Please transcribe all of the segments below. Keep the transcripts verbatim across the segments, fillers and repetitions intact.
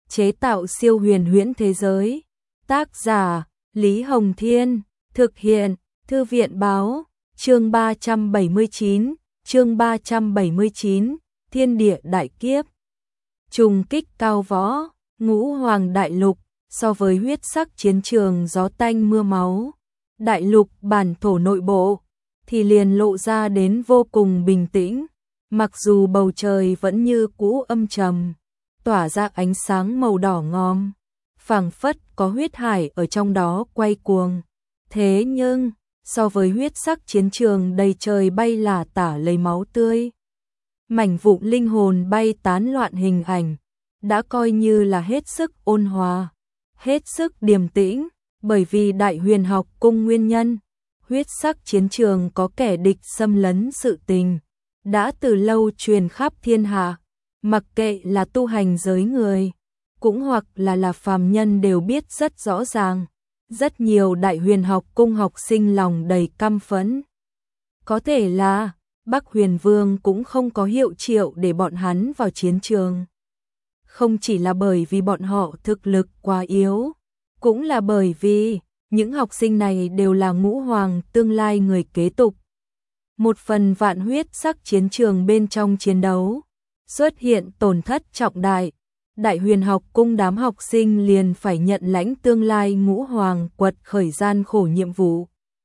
chế tạo siêu huyền huyễn thế giới. Tác giả Lý Hồng Thiên, thực hiện Thư viện Báo. Chương ba trăm bảy mươi chín, chương ba trăm bảy mươi chín, Thiên địa đại kiếp. Trùng kích cao võ, Ngũ Hoàng đại lục, so với huyết sắc chiến trường gió tanh mưa máu, đại lục bản thổ nội bộ thì liền lộ ra đến vô cùng bình tĩnh, mặc dù bầu trời vẫn như cũ âm trầm, tỏa ra ánh sáng màu đỏ ngòm, phảng phất có huyết hải ở trong đó quay cuồng. Thế nhưng, so với huyết sắc chiến trường đầy trời bay là tả lấy máu tươi, mảnh vụn linh hồn bay tán loạn hình ảnh, đã coi như là hết sức ôn hòa, hết sức điềm tĩnh, bởi vì Đại Huyền Học Cung nguyên nhân, huyết sắc chiến trường có kẻ địch xâm lấn sự tình, đã từ lâu truyền khắp thiên hạ, mặc kệ là tu hành giới người, cũng hoặc là là phàm nhân đều biết rất rõ ràng. Rất nhiều Đại Huyền Học Cung học sinh lòng đầy căm phẫn. Có thể là Bắc Huyền Vương cũng không có hiệu triệu để bọn hắn vào chiến trường. Không chỉ là bởi vì bọn họ thực lực quá yếu, cũng là bởi vì những học sinh này đều là Ngũ Hoàng tương lai người kế tục. Một phần vạn huyết sắc chiến trường bên trong chiến đấu, xuất hiện tổn thất trọng đại. Đại Huyền Học Cung đám học sinh liền phải nhận lãnh tương lai Ngũ Hoàng quật khởi gian khổ nhiệm vụ.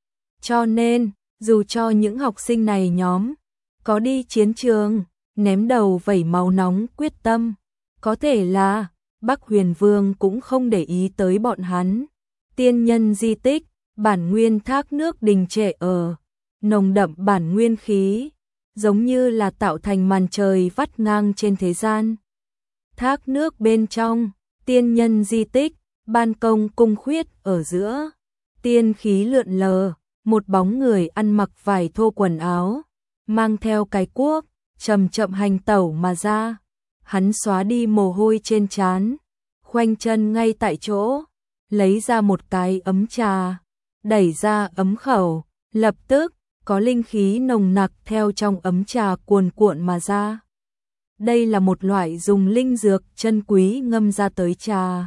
Cho nên, dù cho những học sinh này nhóm có đi chiến trường, ném đầu vẩy máu nóng quyết tâm, có thể là Bắc Huyền Vương cũng không để ý tới bọn hắn. Tiên nhân di tích, bản nguyên thác nước đình trệ ở, nồng đậm bản nguyên khí, giống như là tạo thành màn trời vắt ngang trên thế gian. Thác nước bên trong, tiên nhân di tích, ban công cung khuyết ở giữa, tiên khí lượn lờ, một bóng người ăn mặc vải thô quần áo, mang theo cái cuốc, chậm chậm hành tẩu mà ra. Hắn xóa đi mồ hôi trên trán, khoanh chân ngay tại chỗ, lấy ra một cái ấm trà, đẩy ra ấm khẩu, lập tức có linh khí nồng nặc theo trong ấm trà cuồn cuộn mà ra. Đây là một loại dùng linh dược chân quý ngâm ra tới trà.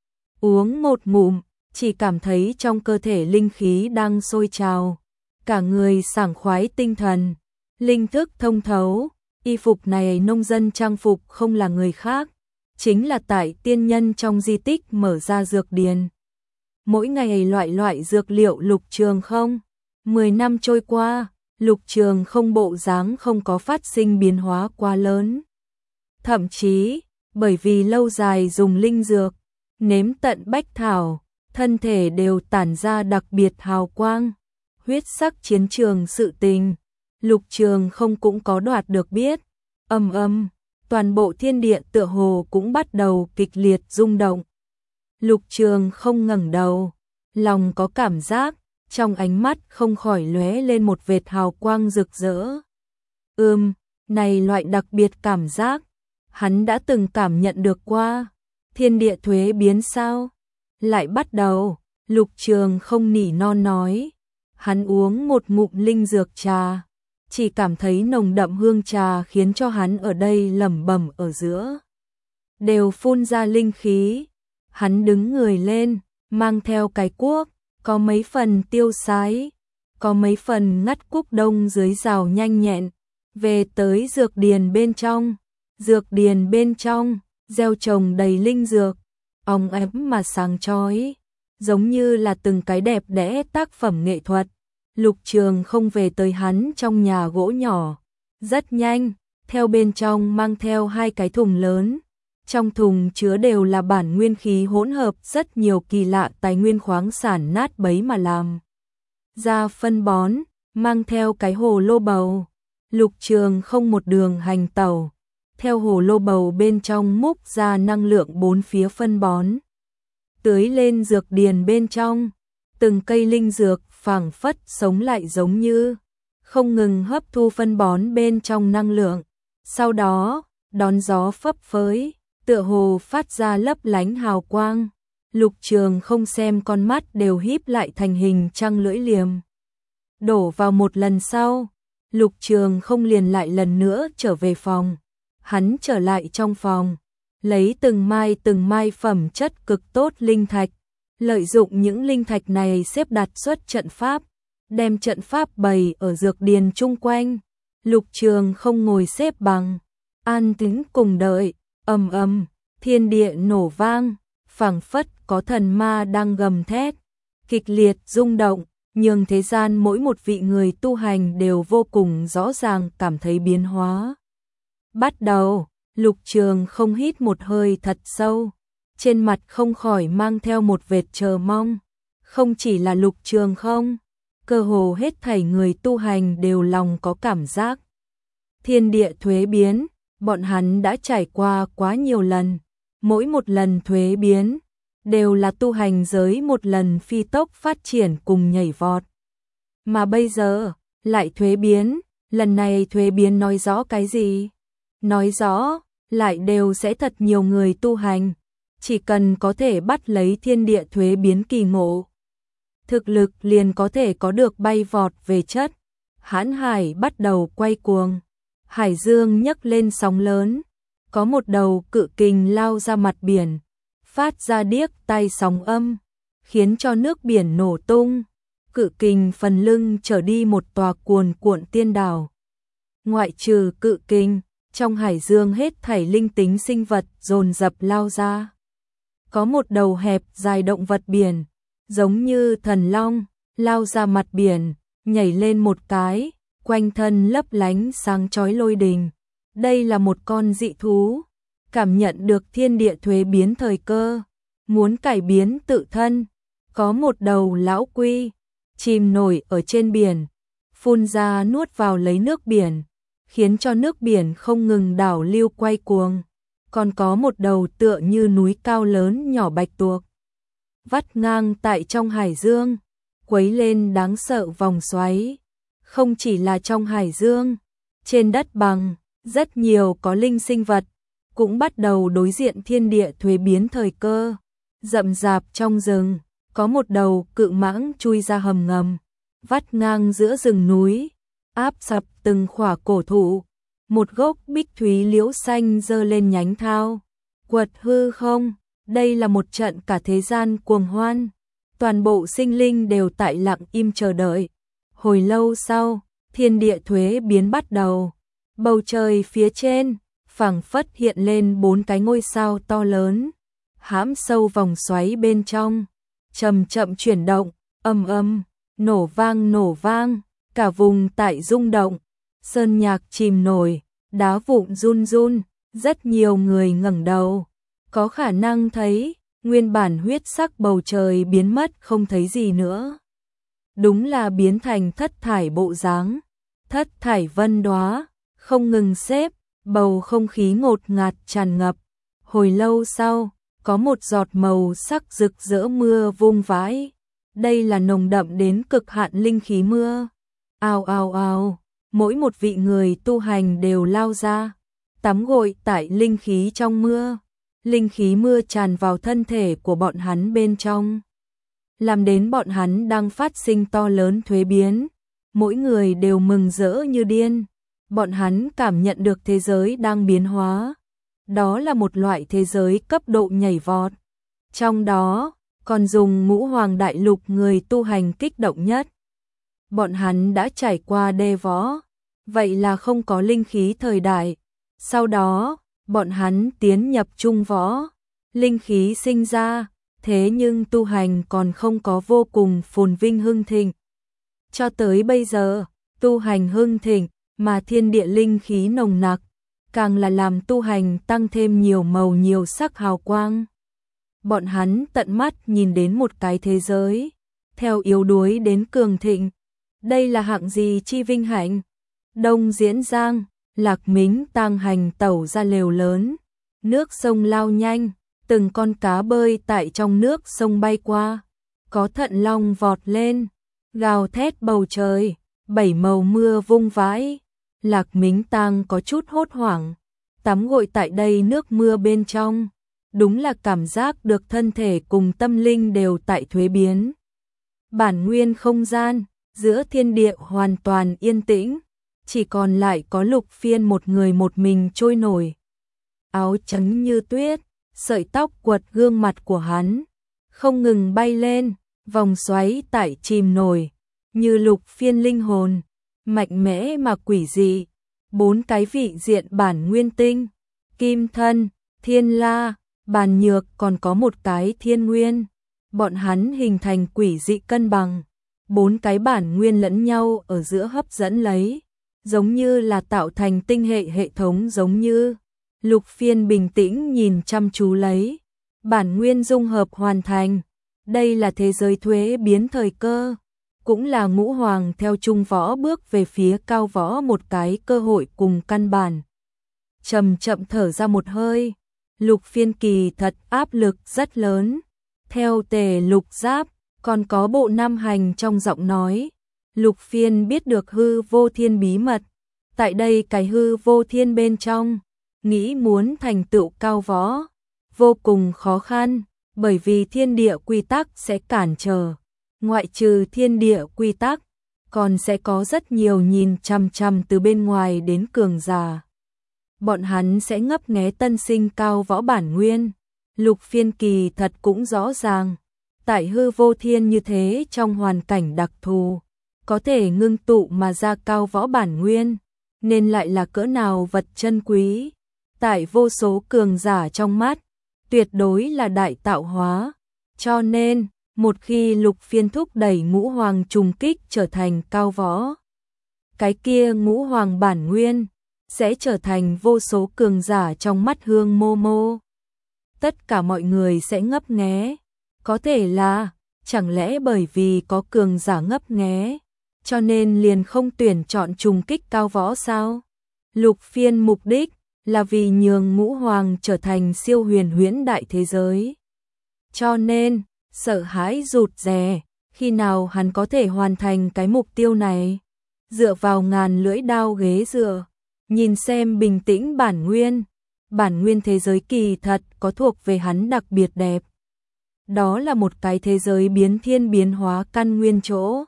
Uống một ngụm, chỉ cảm thấy trong cơ thể linh khí đang sôi trào, cả người sảng khoái tinh thần, linh thức thông thấu. Y phục này nông dân trang phục không là người khác, chính là tại tiên nhân trong di tích mở ra dược điền. Mỗi ngày loại loại dược liệu Lục Trường không. Mười năm trôi qua, Lục Trường không bộ dáng không có phát sinh biến hóa quá lớn. Thậm chí, bởi vì lâu dài dùng linh dược, nếm tận bách thảo, thân thể đều tản ra đặc biệt hào quang. Huyết sắc chiến trường sự tình, Lục Trường không cũng có đoạt được biết. Âm âm, toàn bộ thiên địa tựa hồ cũng bắt đầu kịch liệt rung động. Lục Trường không ngẩng đầu, lòng có cảm giác, trong ánh mắt không khỏi lóe lên một vệt hào quang rực rỡ. Ừm, này loại đặc biệt cảm giác, hắn đã từng cảm nhận được qua. Thiên địa thuế biến sao? Lại bắt đầu, Lục Trường không nỉ non nói. Hắn uống một ngụm linh dược trà, chỉ cảm thấy nồng đậm hương trà khiến cho hắn ở đây lẩm bẩm ở giữa đều phun ra linh khí. Hắn đứng người lên, mang theo cái cuốc, có mấy phần tiêu sái, có mấy phần ngắt cúc đông dưới rào nhanh nhẹn, về tới dược điền bên trong. Dược điền bên trong, gieo trồng đầy linh dược, óng ém mà sáng chói, giống như là từng cái đẹp đẽ tác phẩm nghệ thuật. Lục Trường không về tới hắn trong nhà gỗ nhỏ, rất nhanh, theo bên trong mang theo hai cái thùng lớn. Trong thùng chứa đều là bản nguyên khí hỗn hợp rất nhiều kỳ lạ tài nguyên khoáng sản nát bấy mà làm ra phân bón, mang theo cái hồ lô bầu. Lục Trường không một đường hành tẩu, theo hồ lô bầu bên trong múc ra năng lượng bốn phía phân bón, tưới lên dược điền bên trong. Từng cây linh dược phảng phất sống lại giống như không ngừng hấp thu phân bón bên trong năng lượng, sau đó đón gió phấp phới, tựa hồ phát ra lấp lánh hào quang. Lục Trường không xem con mắt đều híp lại thành hình trăng lưỡi liềm. Đổ vào một lần sau, Lục Trường không liền lại lần nữa trở về phòng. Hắn trở lại trong phòng, lấy từng mai từng mai phẩm chất cực tốt linh thạch, lợi dụng những linh thạch này xếp đặt xuất trận pháp, đem trận pháp bày ở dược điền chung quanh. Lục Trường không ngồi xếp bằng, an tĩnh cùng đợi. Ầm ầm, thiên địa nổ vang, phảng phất có thần ma đang gầm thét, kịch liệt rung động, nhưng thế gian mỗi một vị người tu hành đều vô cùng rõ ràng cảm thấy biến hóa. Bắt đầu, Lục Trường không hít một hơi thật sâu, trên mặt không khỏi mang theo một vệt chờ mong. Không chỉ là Lục Trường không, cơ hồ hết thảy người tu hành đều lòng có cảm giác. Thiên địa thuế biến, bọn hắn đã trải qua quá nhiều lần, mỗi một lần thuế biến đều là tu hành giới một lần phi tốc phát triển cùng nhảy vọt. Mà bây giờ, lại thuế biến, lần này thuế biến nói rõ cái gì? Nói rõ, lại đều sẽ thật nhiều người tu hành, chỉ cần có thể bắt lấy thiên địa thuế biến kỳ ngộ. Thực lực liền có thể có được bay vọt về chất. Hãn hải bắt đầu quay cuồng, hải dương nhấc lên sóng lớn, có một đầu cự kình lao ra mặt biển, phát ra điếc tai sóng âm, khiến cho nước biển nổ tung. Cự kình phần lưng trở đi một tòa cuồn cuộn tiên đảo. Ngoại trừ cự kình, trong hải dương hết thảy linh tính sinh vật dồn dập lao ra. Có một đầu hẹp dài động vật biển, giống như thần long, lao ra mặt biển, nhảy lên một cái, quanh thân lấp lánh sáng chói lôi đình. Đây là một con dị thú, cảm nhận được thiên địa thuế biến thời cơ, muốn cải biến tự thân. Có một đầu lão quy, chìm nổi ở trên biển, phun ra nuốt vào lấy nước biển, khiến cho nước biển không ngừng đảo lưu quay cuồng. Còn có một đầu tựa như núi cao lớn nhỏ bạch tuộc, vắt ngang tại trong hải dương, quấy lên đáng sợ vòng xoáy. Không chỉ là trong hải dương, trên đất bằng, rất nhiều có linh sinh vật cũng bắt đầu đối diện thiên địa thuế biến thời cơ. Rậm rạp trong rừng, có một đầu cự mãng chui ra hầm ngầm, vắt ngang giữa rừng núi, áp sập từng khỏa cổ thụ. Một gốc bích thúy liễu xanh giơ lên nhánh thao, quật hư không. Đây là một trận cả thế gian cuồng hoan, toàn bộ sinh linh đều tại lặng im chờ đợi. Hồi lâu sau, thiên địa thuế biến bắt đầu, bầu trời phía trên phảng phất hiện lên bốn cái ngôi sao to lớn, hãm sâu vòng xoáy bên trong, chậm chậm chuyển động, ầm ầm, nổ vang nổ vang, cả vùng tại rung động, sơn nhạc chìm nổi, đá vụn run run. Rất nhiều người ngẩng đầu, có khả năng thấy nguyên bản huyết sắc bầu trời biến mất không thấy gì nữa. Đúng là biến thành thất thải bộ dáng, thất thải vân đóa, không ngừng xếp, bầu không khí ngột ngạt tràn ngập. Hồi lâu sau, có một giọt màu sắc rực rỡ mưa vung vãi. Đây là nồng đậm đến cực hạn linh khí mưa. Ào ào ào, mỗi một vị người tu hành đều lao ra, tắm gội tại linh khí trong mưa. Linh khí mưa tràn vào thân thể của bọn hắn bên trong, làm đến bọn hắn đang phát sinh to lớn thuế biến. Mỗi người đều mừng rỡ như điên. Bọn hắn cảm nhận được thế giới đang biến hóa. Đó là một loại thế giới cấp độ nhảy vọt. Trong đó, còn dùng ngũ hoàng đại lục người tu hành kích động nhất. Bọn hắn đã trải qua đê võ, vậy là không có linh khí thời đại. Sau đó, bọn hắn tiến nhập trung võ, linh khí sinh ra, thế nhưng tu hành còn không có vô cùng phồn vinh hưng thịnh. Cho tới bây giờ, tu hành hưng thịnh, mà thiên địa linh khí nồng nặc, càng là làm tu hành tăng thêm nhiều màu nhiều sắc hào quang. Bọn hắn tận mắt nhìn đến một cái thế giới, theo yếu đuối đến cường thịnh. Đây là hạng gì chi vinh hạnh? Đông Diễn Giang, Lạc Mính tang hành tẩu ra lều lớn, nước sông lao nhanh, từng con cá bơi tại trong nước sông bay qua, có thận long vọt lên, gào thét bầu trời, bảy màu mưa vung vãi. Lạc Mính tang có chút hốt hoảng, tắm gội tại đây nước mưa bên trong, đúng là cảm giác được thân thể cùng tâm linh đều tại thuế biến. Bản nguyên không gian, giữa thiên địa hoàn toàn yên tĩnh, chỉ còn lại có Lục Phiên một người một mình trôi nổi. áo trắng như tuyết, sợi tóc quật gương mặt của hắn, không ngừng bay lên, vòng xoáy tại chìm nổi, như lục phiên linh hồn, mạnh mẽ mà quỷ dị. Bốn cái vị diện bản nguyên tinh, kim thân, thiên la, bàn nhược còn có một cái thiên nguyên. Bọn hắn hình thành quỷ dị cân bằng. Bốn cái bản nguyên lẫn nhau ở giữa hấp dẫn lấy, giống như là tạo thành tinh hệ hệ thống giống như. Lục phiên bình tĩnh nhìn chăm chú lấy. Bản nguyên dung hợp hoàn thành. Đây là thế giới thuế biến thời cơ. Cũng là ngũ hoàng theo trung võ bước về phía cao võ một cái cơ hội cùng căn bản. Chậm chậm thở ra một hơi. Lục phiên kỳ thật áp lực rất lớn. Theo Tề Lục Giáp, còn có Bộ Nam Hành trong giọng nói. Lục phiên biết được hư vô thiên bí mật. Tại đây cái hư vô thiên bên trong, nghĩ muốn thành tựu cao võ, vô cùng khó khăn, bởi vì thiên địa quy tắc sẽ cản trở. Ngoại trừ thiên địa quy tắc, còn sẽ có rất nhiều nhìn chằm chằm từ bên ngoài đến cường giả. Bọn hắn sẽ ngấp nghé tân sinh cao võ bản nguyên. Lục phiên kỳ thật cũng rõ ràng, tại hư vô thiên như thế trong hoàn cảnh đặc thù, có thể ngưng tụ mà ra cao võ bản nguyên, nên lại là cỡ nào vật chân quý. Tại vô số cường giả trong mắt, tuyệt đối là đại tạo hóa. Cho nên, một khi lục phiên thúc đẩy ngũ hoàng trùng kích trở thành cao võ, cái kia ngũ hoàng bản nguyên sẽ trở thành vô số cường giả trong mắt Hương Mô Mô. Tất cả mọi người sẽ ngấp nghé. Có thể là, chẳng lẽ bởi vì có cường giả ngấp nghé, cho nên liền không tuyển chọn trùng kích cao võ sao? Lục phiên mục đích là vì nhường ngũ hoàng trở thành siêu huyền huyễn đại thế giới. Cho nên, sợ hãi rụt rè, khi nào hắn có thể hoàn thành cái mục tiêu này? Dựa vào ngàn lưỡi đao ghế dựa, nhìn xem bình tĩnh bản nguyên. Bản nguyên thế giới kỳ thật có thuộc về hắn đặc biệt đẹp. Đó là một cái thế giới biến thiên biến hóa căn nguyên chỗ.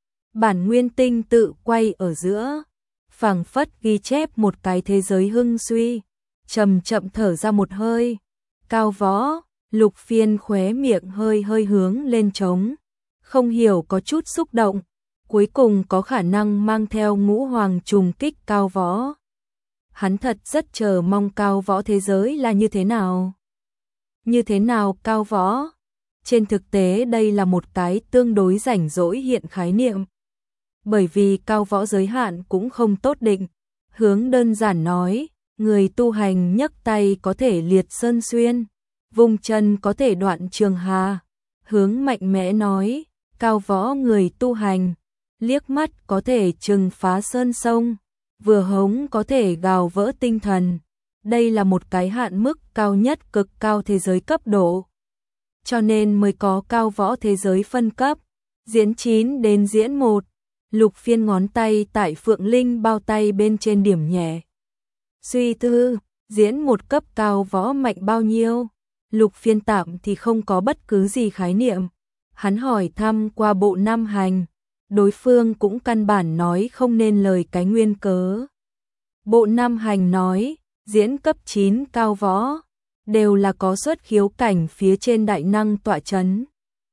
Bản nguyên tinh tự quay ở giữa, phảng phất ghi chép một cái thế giới hưng suy. Chậm chậm thở ra một hơi. Cao võ, lục phiên khóe miệng hơi hơi hướng lên trống. Không hiểu có chút xúc động. Cuối cùng có khả năng mang theo ngũ hoàng trùng kích cao võ. Hắn thật rất chờ mong cao võ thế giới là như thế nào. Như thế nào cao võ? Trên thực tế đây là một cái tương đối rảnh rỗi hiện khái niệm. Bởi vì cao võ giới hạn cũng không tốt định. Hướng đơn giản nói, người tu hành nhấc tay có thể liệt sơn xuyên, vùng chân có thể đoạn trường hà. Hướng mạnh mẽ nói, cao võ người tu hành, liếc mắt có thể trừng phá sơn sông, vừa hống có thể gào vỡ tinh thần. Đây là một cái hạn mức cao nhất cực cao thế giới cấp độ. Cho nên mới có cao võ thế giới phân cấp, diễn chín đến diễn một. Lục phiên ngón tay tại Phượng Linh bao tay bên trên điểm nhẹ. Suy tư, diễn một cấp cao võ mạnh bao nhiêu? Lục phiên tạm thì không có bất cứ gì khái niệm. Hắn hỏi thăm qua Bộ Nam Hành, đối phương cũng căn bản nói không nên lời cái nguyên cớ. Bộ Nam Hành nói, diễn cấp chín cao võ, đều là có xuất khiếu cảnh phía trên đại năng tọa chấn.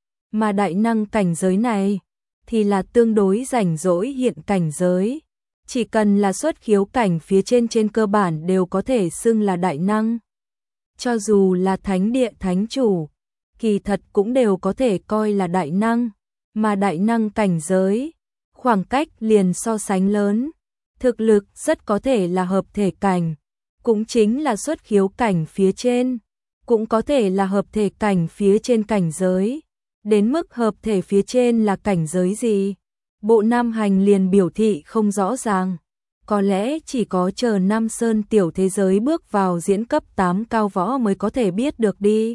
Mà đại năng cảnh giới này, thì là tương đối rảnh rỗi hiện cảnh giới. Chỉ cần là xuất khiếu cảnh phía trên trên cơ bản đều có thể xưng là đại năng. Cho dù là thánh địa thánh chủ, kỳ thật cũng đều có thể coi là đại năng. Mà đại năng cảnh giới, khoảng cách liền so sánh lớn. Thực lực rất có thể là hợp thể cảnh, cũng chính là xuất khiếu cảnh phía trên, cũng có thể là hợp thể cảnh phía trên cảnh giới. Đến mức hợp thể phía trên là cảnh giới gì? Bộ Nam Hành liền biểu thị không rõ ràng. Có lẽ chỉ có chờ Nam Sơn tiểu thế giới bước vào diễn cấp tám cao võ mới có thể biết được đi.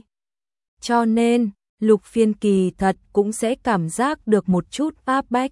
Cho nên, lục phiên kỳ thật cũng sẽ cảm giác được một chút áp bách.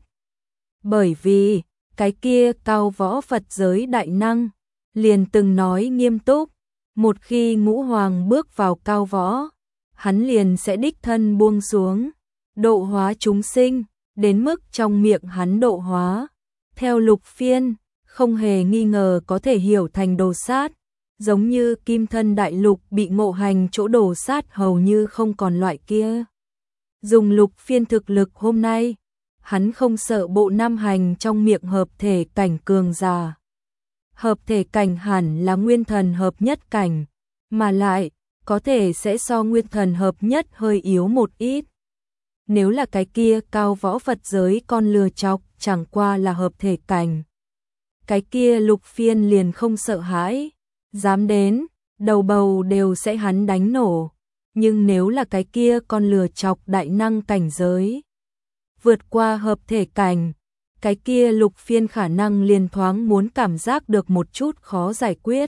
Bởi vì, cái kia cao võ Phật giới đại năng, liền từng nói nghiêm túc, một khi ngũ hoàng bước vào cao võ, hắn liền sẽ đích thân buông xuống, độ hóa chúng sinh, đến mức trong miệng hắn độ hóa. Theo lục phiên, không hề nghi ngờ có thể hiểu thành đồ sát, giống như kim thân đại lục bị ngộ hành chỗ đổ sát hầu như không còn loại kia. Dùng Lục Phiên thực lực hôm nay, hắn không sợ bộ năm hành trong miệng hợp thể cảnh cường giả. Hợp thể cảnh hẳn là nguyên thần hợp nhất cảnh, mà lại có thể sẽ so nguyên thần hợp nhất hơi yếu một ít. Nếu là cái kia cao võ Phật giới con lừa chọc chẳng qua là hợp thể cảnh. Cái kia Lục Phiên liền không sợ hãi, dám đến, đầu bầu đều sẽ hắn đánh nổ. Nhưng nếu là cái kia con lừa chọc đại năng cảnh giới, vượt qua hợp thể cảnh, cái kia Lục Phiên khả năng liền thoáng muốn cảm giác được một chút khó giải quyết.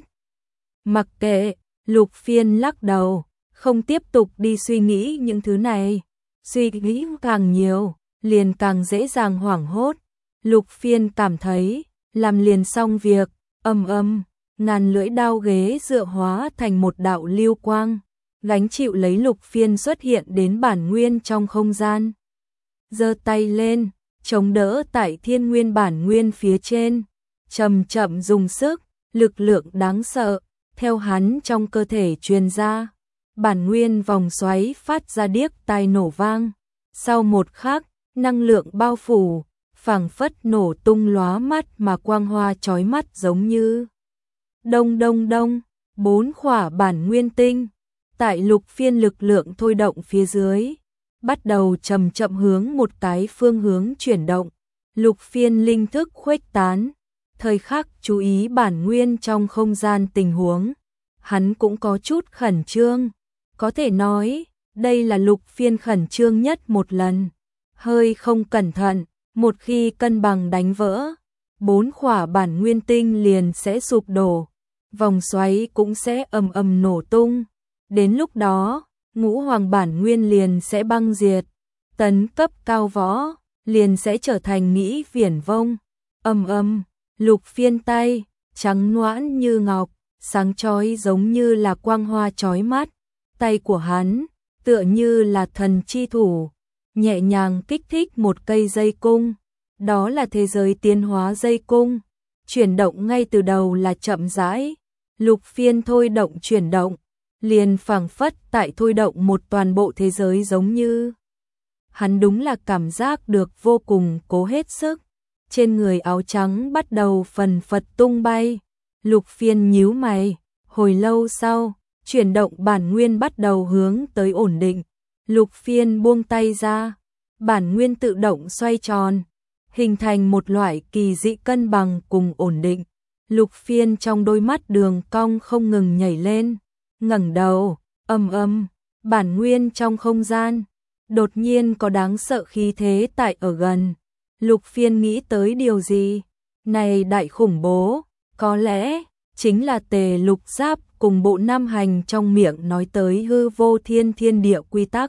Mặc kệ, Lục Phiên lắc đầu, không tiếp tục đi suy nghĩ những thứ này. Suy nghĩ càng nhiều, liền càng dễ dàng hoảng hốt. Lục Phiên cảm thấy, làm liền xong việc, ầm ầm, ngàn lưỡi đao ghế dựa hóa thành một đạo lưu quang, gánh chịu lấy Lục Phiên xuất hiện đến bản nguyên trong không gian. Giơ tay lên, chống đỡ tại thiên nguyên bản nguyên phía trên, chậm chậm dùng sức, lực lượng đáng sợ, theo hắn trong cơ thể truyền ra. Bản nguyên vòng xoáy phát ra điếc tai nổ vang. Sau một khắc, năng lượng bao phủ, phảng phất nổ tung lóa mắt mà quang hoa chói mắt giống như. Đông đông đông, bốn khỏa bản nguyên tinh, tại Lục Phiên lực lượng thôi động phía dưới, bắt đầu chậm chậm hướng một cái phương hướng chuyển động. Lục Phiên linh thức khuếch tán, thời khắc chú ý bản nguyên trong không gian tình huống. Hắn cũng có chút khẩn trương. Có thể nói, đây là Lục Phiên khẩn trương nhất một lần. Hơi không cẩn thận, một khi cân bằng đánh vỡ, bốn khỏa bản nguyên tinh liền sẽ sụp đổ, vòng xoáy cũng sẽ ầm ầm nổ tung. Đến lúc đó, ngũ hoàng bản nguyên liền sẽ băng diệt, tấn cấp cao võ liền sẽ trở thành nghĩ viển vông. Ầm ầm, Lục Phiên tay trắng noãn như ngọc, sáng chói giống như là quang hoa chói mắt. Tay của hắn tựa như là thần chi thủ, nhẹ nhàng kích thích một cây dây cung. Đó là thế giới tiến hóa dây cung, chuyển động ngay từ đầu là chậm rãi. Lục Phiên thôi động chuyển động, liền phảng phất tại thôi động một toàn bộ thế giới giống như. Hắn đúng là cảm giác được vô cùng cố hết sức. Trên người áo trắng bắt đầu phần phật tung bay. Lục Phiên nhíu mày, hồi lâu sau, chuyển động bản nguyên bắt đầu hướng tới ổn định. Lục Phiên buông tay ra, bản nguyên tự động xoay tròn, hình thành một loại kỳ dị cân bằng cùng ổn định. Lục Phiên trong đôi mắt đường cong không ngừng nhảy lên, ngẩng đầu, ầm ầm, bản nguyên trong không gian, đột nhiên có đáng sợ khí thế tại ở gần. Lục Phiên nghĩ tới điều gì? Này đại khủng bố, có lẽ chính là Tề Lục Giáp cùng bộ năm hành trong miệng nói tới hư vô thiên thiên địa quy tắc.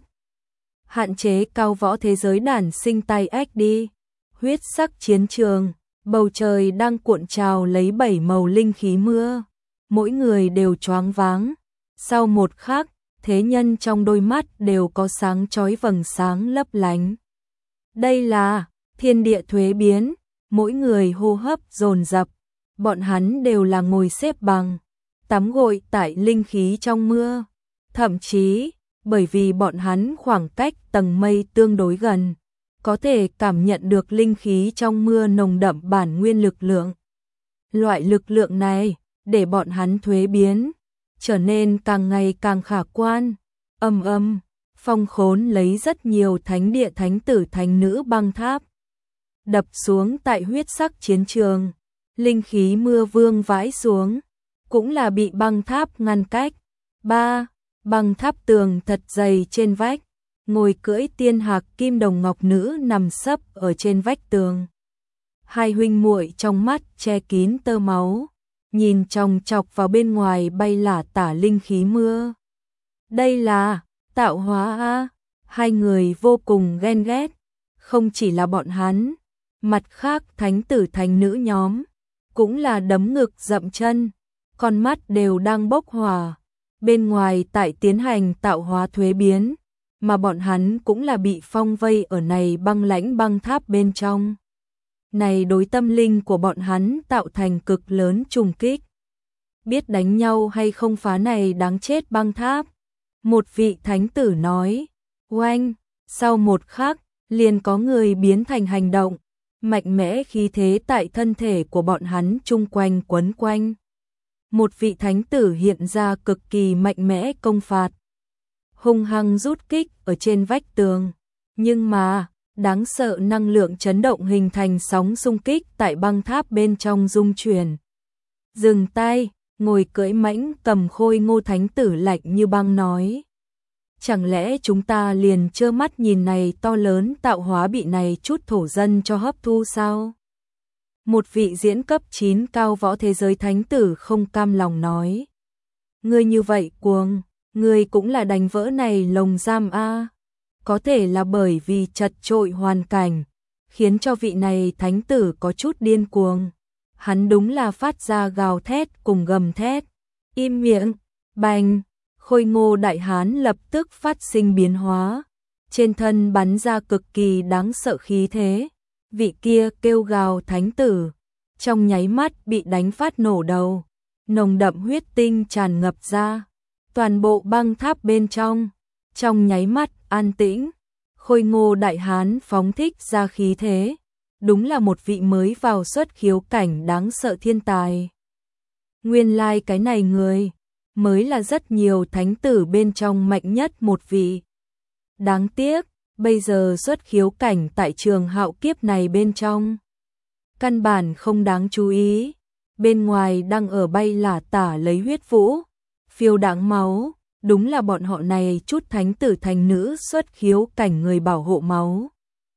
Hạn chế cao võ thế giới đản sinh tay ếch đi. Huyết sắc chiến trường, bầu trời đang cuộn trào lấy bảy màu linh khí mưa. Mỗi người đều choáng váng. Sau một khắc, thế nhân trong đôi mắt đều có sáng chói vầng sáng lấp lánh. Đây là thiên địa thuế biến, mỗi người hô hấp dồn dập. Bọn hắn đều là ngồi xếp bằng, tắm gội tại linh khí trong mưa. Thậm chí, bởi vì bọn hắn khoảng cách tầng mây tương đối gần, có thể cảm nhận được linh khí trong mưa nồng đậm bản nguyên lực lượng. Loại lực lượng này, để bọn hắn thuế biến, trở nên càng ngày càng khả quan. Ầm ầm, Phong Khốn lấy rất nhiều thánh địa thánh tử thánh nữ băng tháp đập xuống tại huyết sắc chiến trường. Linh khí mưa vương vãi xuống, cũng là bị băng tháp ngăn cách. Ba, băng tháp tường thật dày trên vách, ngồi cưỡi tiên hạc kim đồng ngọc nữ nằm sấp ở trên vách tường. Hai huynh muội trong mắt che kín tơ máu, nhìn chòng chọc vào bên ngoài bay lả tả linh khí mưa. Đây là tạo hóa a, hai người vô cùng ghen ghét, không chỉ là bọn hắn, mặt khác thánh tử thánh nữ nhóm cũng là đấm ngực dậm chân, con mắt đều đang bốc hỏa. Bên ngoài tại tiến hành tạo hóa thuế biến, mà bọn hắn cũng là bị phong vây ở này băng lãnh băng tháp bên trong. Này đối tâm linh của bọn hắn tạo thành cực lớn trùng kích. biết đánh nhau hay không phá này đáng chết băng tháp. Một vị thánh tử nói, oanh, sau một khắc, liền có người biến thành hành động, mạnh mẽ khí thế tại thân thể của bọn hắn chung quanh quấn quanh. Một vị thánh tử hiện ra cực kỳ mạnh mẽ công phạt, hung hăng rút kích ở trên vách tường, nhưng mà, đáng sợ năng lượng chấn động hình thành sóng xung kích tại băng tháp bên trong rung chuyển. Dừng tay, ngồi cưỡi mãnh cầm khôi Ngô thánh tử lạnh như băng nói. Chẳng lẽ chúng ta liền trơ mắt nhìn này to lớn tạo hóa bị này chút thổ dân cho hấp thu sao? Một vị diễn cấp chín cao võ thế giới thánh tử không cam lòng nói. Ngươi như vậy cuồng, ngươi cũng là đánh vỡ này lồng giam a. Có thể là bởi vì chật trội hoàn cảnh, khiến cho vị này thánh tử có chút điên cuồng. Hắn đúng là phát ra gào thét cùng gầm thét. Im miệng, bành, khôi Ngô đại hán lập tức phát sinh biến hóa. Trên thân bắn ra cực kỳ đáng sợ khí thế. Vị kia kêu gào thánh tử, trong nháy mắt bị đánh phát nổ đầu. Nồng đậm huyết tinh tràn ngập ra. Toàn bộ băng tháp bên trong, trong nháy mắt an tĩnh. Khôi Ngô đại hán phóng thích ra khí thế. Đúng là một vị mới vào xuất khiếu cảnh đáng sợ thiên tài. Nguyên lai like cái này người, mới là rất nhiều thánh tử bên trong mạnh nhất một vị. Đáng tiếc, bây giờ xuất khiếu cảnh tại trường hạo kiếp này bên trong. Căn bản không đáng chú ý, bên ngoài đang ở bay lả tả lấy huyết vũ, phiêu đãng máu, đúng là bọn họ này chút thánh tử thành nữ xuất khiếu cảnh người bảo hộ máu.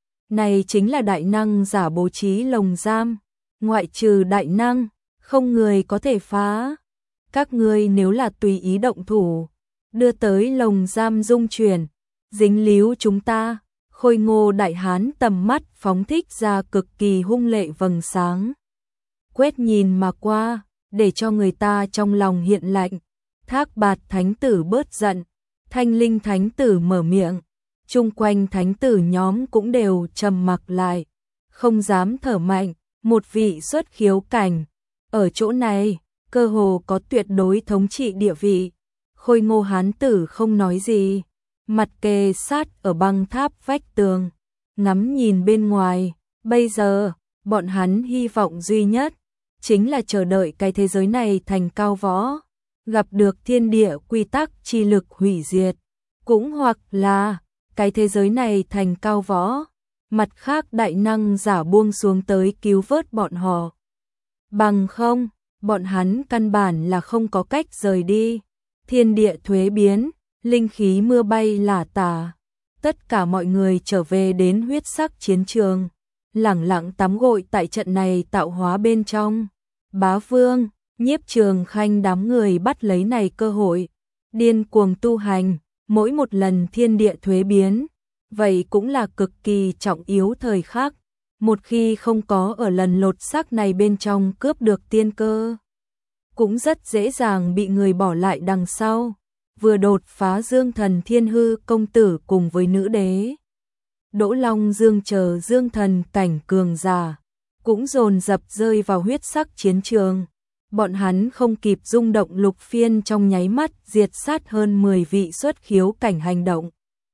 Này chính là đại năng giả bố trí lồng giam, ngoại trừ đại năng, không người có thể phá. Các ngươi nếu là tùy ý động thủ, đưa tới lồng giam dung chuyển, dính líu chúng ta. Khôi Ngô đại hán tầm mắt phóng thích ra cực kỳ hung lệ vầng sáng. Quét nhìn mà qua, để cho người ta trong lòng hiện lạnh. Thác Bạt thánh tử bớt giận, Thanh Linh thánh tử mở miệng. Chung quanh thánh tử nhóm cũng đều trầm mặc lại, không dám thở mạnh. Một vị xuất khiếu cảnh, ở chỗ này, cơ hồ có tuyệt đối thống trị địa vị. Khôi Ngô hán tử không nói gì, mặt kề sát ở băng tháp vách tường, ngắm nhìn bên ngoài. Bây giờ, bọn hắn hy vọng duy nhất, chính là chờ đợi cái thế giới này thành cao võ, gặp được thiên địa quy tắc chi lực hủy diệt, cũng hoặc là cái thế giới này thành cao võ, mặt khác đại năng giả buông xuống tới cứu vớt bọn họ. Bằng không, bọn hắn căn bản là không có cách rời đi. Thiên địa thuế biến, linh khí mưa bay lả tả, tất cả mọi người trở về đến huyết sắc chiến trường, lẳng lặng tắm gội tại trận này tạo hóa bên trong. Bá Vương, Nhiếp Trường Khanh đám người bắt lấy này cơ hội, điên cuồng tu hành. Mỗi một lần thiên địa thuế biến, vậy cũng là cực kỳ trọng yếu thời khắc. Một khi không có ở lần lột xác này bên trong cướp được tiên cơ, cũng rất dễ dàng bị người bỏ lại đằng sau. Vừa đột phá Dương Thần Thiên Hư công tử cùng với nữ đế Đỗ Long Dương chờ Dương Thần cảnh cường giả, cũng dồn dập rơi vào huyết sắc chiến trường. Bọn hắn không kịp rung động lục phiên trong nháy mắt diệt sát hơn mười vị xuất khiếu cảnh hành động.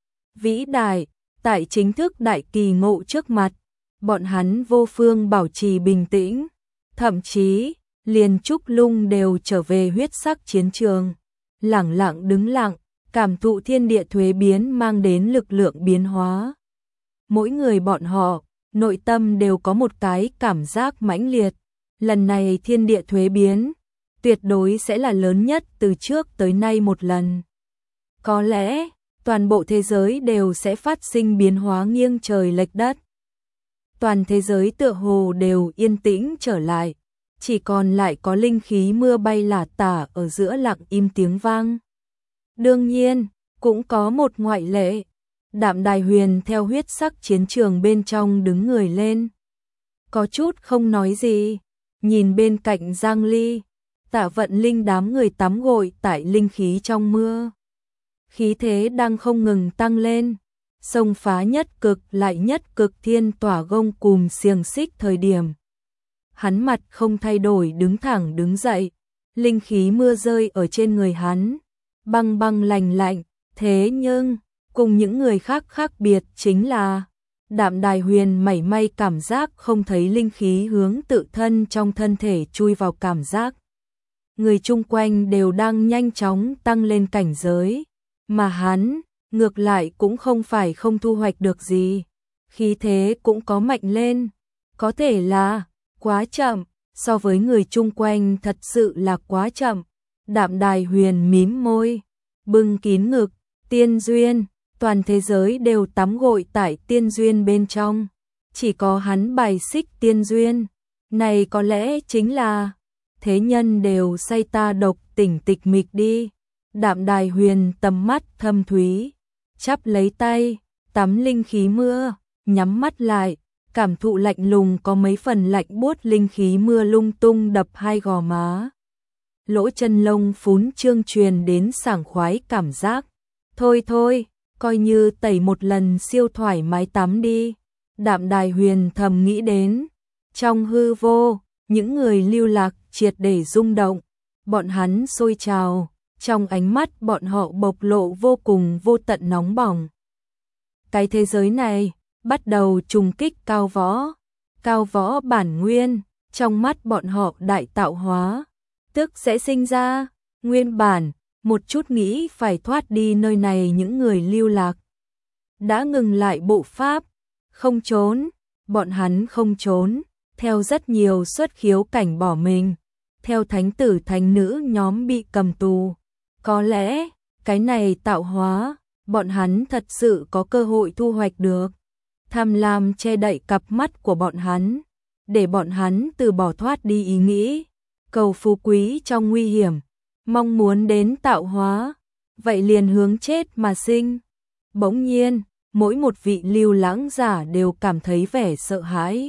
Vĩ đại, tại chính thức đại kỳ ngộ trước mặt, bọn hắn vô phương bảo trì bình tĩnh, thậm chí, liền Trúc Lung đều trở về huyết sắc chiến trường, lẳng lặng đứng lặng, cảm thụ thiên địa thuế biến mang đến lực lượng biến hóa. Mỗi người bọn họ, nội tâm đều có một cái cảm giác mãnh liệt. Lần này thiên địa thuế biến, tuyệt đối sẽ là lớn nhất từ trước tới nay một lần. Có lẽ, toàn bộ thế giới đều sẽ phát sinh biến hóa nghiêng trời lệch đất. Toàn thế giới tựa hồ đều yên tĩnh trở lại, chỉ còn lại có linh khí mưa bay lả tả ở giữa lặng im tiếng vang. Đương nhiên, cũng có một ngoại lệ. Đạm Đài Huyền theo huyết sắc chiến trường bên trong đứng người lên. Có chút không nói gì. Nhìn bên cạnh Giang Ly, Tạ Vận Linh đám người tắm gội tại linh khí trong mưa. Khí thế đang không ngừng tăng lên, xông phá nhất cực lại nhất cực thiên tỏa gông cùm xiềng xích thời điểm. Hắn mặt không thay đổi đứng thẳng đứng dậy, linh khí mưa rơi ở trên người hắn, băng băng lạnh lạnh, thế nhưng, cùng những người khác khác biệt chính là, Đạm Đài Huyền mảy may cảm giác không thấy linh khí hướng tự thân trong thân thể chui vào cảm giác. Người chung quanh đều đang nhanh chóng tăng lên cảnh giới, mà hắn, ngược lại cũng không phải không thu hoạch được gì, khí thế cũng có mạnh lên, có thể là quá chậm, so với người chung quanh thật sự là quá chậm. Đạm Đài Huyền mím môi, bưng kín ngực, tiên duyên, toàn thế giới đều tắm gội tại tiên duyên bên trong, chỉ có hắn bài xích tiên duyên, này có lẽ chính là thế nhân đều say ta độc tỉnh tịch mịch đi. Đạm Đài Huyền tầm mắt thâm thúy, chắp lấy tay, tắm linh khí mưa, nhắm mắt lại, cảm thụ lạnh lùng có mấy phần lạnh buốt linh khí mưa lung tung đập hai gò má. Lỗ chân lông phún trương truyền đến sảng khoái cảm giác. Thôi thôi, coi như tẩy một lần siêu thoải mái tắm đi. Đạm Đài Huyền thầm nghĩ đến. Trong hư vô, những người lưu lạc triệt để rung động. Bọn hắn sôi trào, trong ánh mắt bọn họ bộc lộ vô cùng vô tận nóng bỏng. Cái thế giới này bắt đầu trùng kích cao võ, cao võ bản nguyên, trong mắt bọn họ đại tạo hóa, tức sẽ sinh ra, nguyên bản, một chút nghĩ phải thoát đi nơi này những người lưu lạc. Đã ngừng lại bộ pháp, không trốn, bọn hắn không trốn, theo rất nhiều xuất khiếu cảnh bỏ mình, theo thánh tử thánh nữ nhóm bị cầm tù. Có lẽ, cái này tạo hóa, bọn hắn thật sự có cơ hội thu hoạch được. Tham lam che đậy cặp mắt của bọn hắn, để bọn hắn từ bỏ thoát đi ý nghĩ, cầu phú quý trong nguy hiểm, mong muốn đến tạo hóa, vậy liền hướng chết mà sinh. Bỗng nhiên, mỗi một vị lưu lãng giả đều cảm thấy vẻ sợ hãi.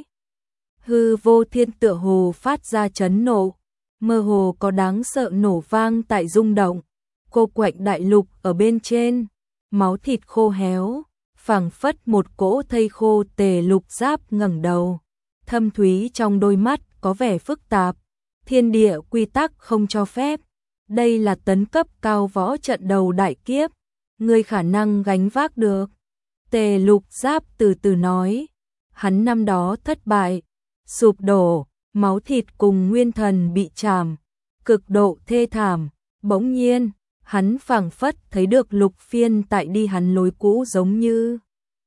Hư vô thiên tựa hồ phát ra chấn nộ, mơ hồ có đáng sợ nổ vang tại rung động, cô quạnh đại lục ở bên trên, máu thịt khô héo, phảng phất một cỗ thây khô. Tề Lục Giáp ngẩng đầu, thâm thúy trong đôi mắt có vẻ phức tạp, thiên địa quy tắc không cho phép, đây là tấn cấp cao võ trận đầu đại kiếp, người khả năng gánh vác được. Tề Lục Giáp từ từ nói, hắn năm đó thất bại, sụp đổ, máu thịt cùng nguyên thần bị chàm, cực độ thê thảm, bỗng nhiên, hắn phảng phất thấy được Lục Phiên tại đi hắn lối cũ giống như.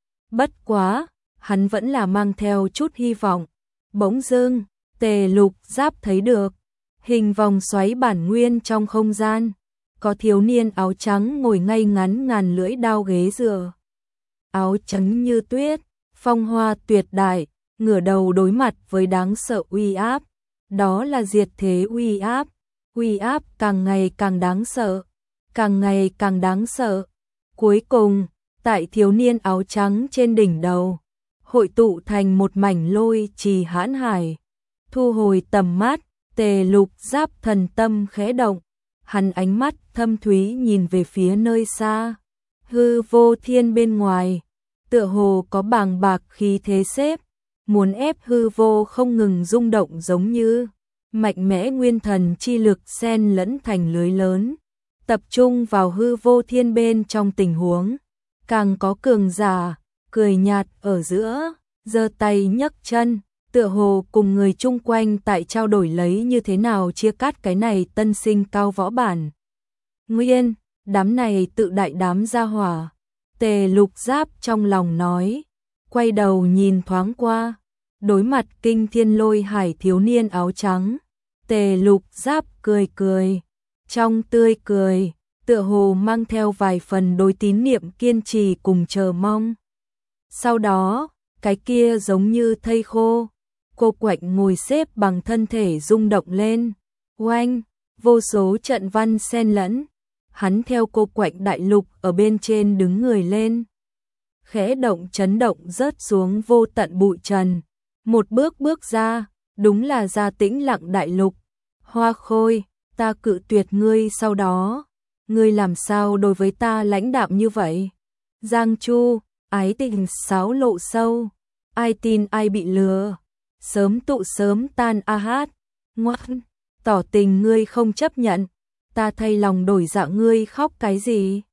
Bất quá, hắn vẫn là mang theo chút hy vọng. Bỗng dưng, Tề Lục Giáp thấy được hình vòng xoáy bản nguyên trong không gian, có thiếu niên áo trắng ngồi ngay ngắn ngàn lưỡi đao ghế dựa. Áo trắng như tuyết, phong hoa tuyệt đại, ngửa đầu đối mặt với đáng sợ uy áp, đó là diệt thế uy áp, uy áp càng ngày càng đáng sợ, càng ngày càng đáng sợ. Cuối cùng, tại thiếu niên áo trắng trên đỉnh đầu, hội tụ thành một mảnh lôi trì hãn hải. Thu hồi tầm mắt, Tề Lục Giáp thần tâm khẽ động, hắn ánh mắt thâm thúy nhìn về phía nơi xa, hư vô thiên bên ngoài, tựa hồ có bàng bạc khí thế xếp, muốn ép hư vô không ngừng rung động giống như mạnh mẽ nguyên thần chi lực xen lẫn thành lưới lớn, tập trung vào hư vô thiên bên trong tình huống. Càng có cường giả, cười nhạt ở giữa, giơ tay nhấc chân, tựa hồ cùng người chung quanh tại trao đổi lấy như thế nào chia cắt cái này tân sinh cao võ bản. Nguyên, đám này tự đại đám gia hỏa. Tề Lục Giáp trong lòng nói, quay đầu nhìn thoáng qua, đối mặt kinh thiên lôi hải thiếu niên áo trắng. Tề Lục Giáp cười cười, trong tươi cười, tựa hồ mang theo vài phần đối tín niệm kiên trì cùng chờ mong. Sau đó, cái kia giống như thây khô, cô quạnh ngồi xếp bằng thân thể rung động lên, oanh, vô số trận văn xen lẫn, hắn theo cô quạnh đại lục ở bên trên đứng người lên. Khẽ động chấn động rớt xuống vô tận bụi trần, một bước bước ra, đúng là ra tĩnh lặng đại lục. Hoa Khôi, ta cự tuyệt ngươi sau đó. Ngươi làm sao đối với ta lãnh đạm như vậy? Giang Chu, ái tình sáo lộ sâu, ai tin ai bị lừa, sớm tụ sớm tan a hát, ngoan, tỏ tình ngươi không chấp nhận, ta thay lòng đổi dạ ngươi khóc cái gì?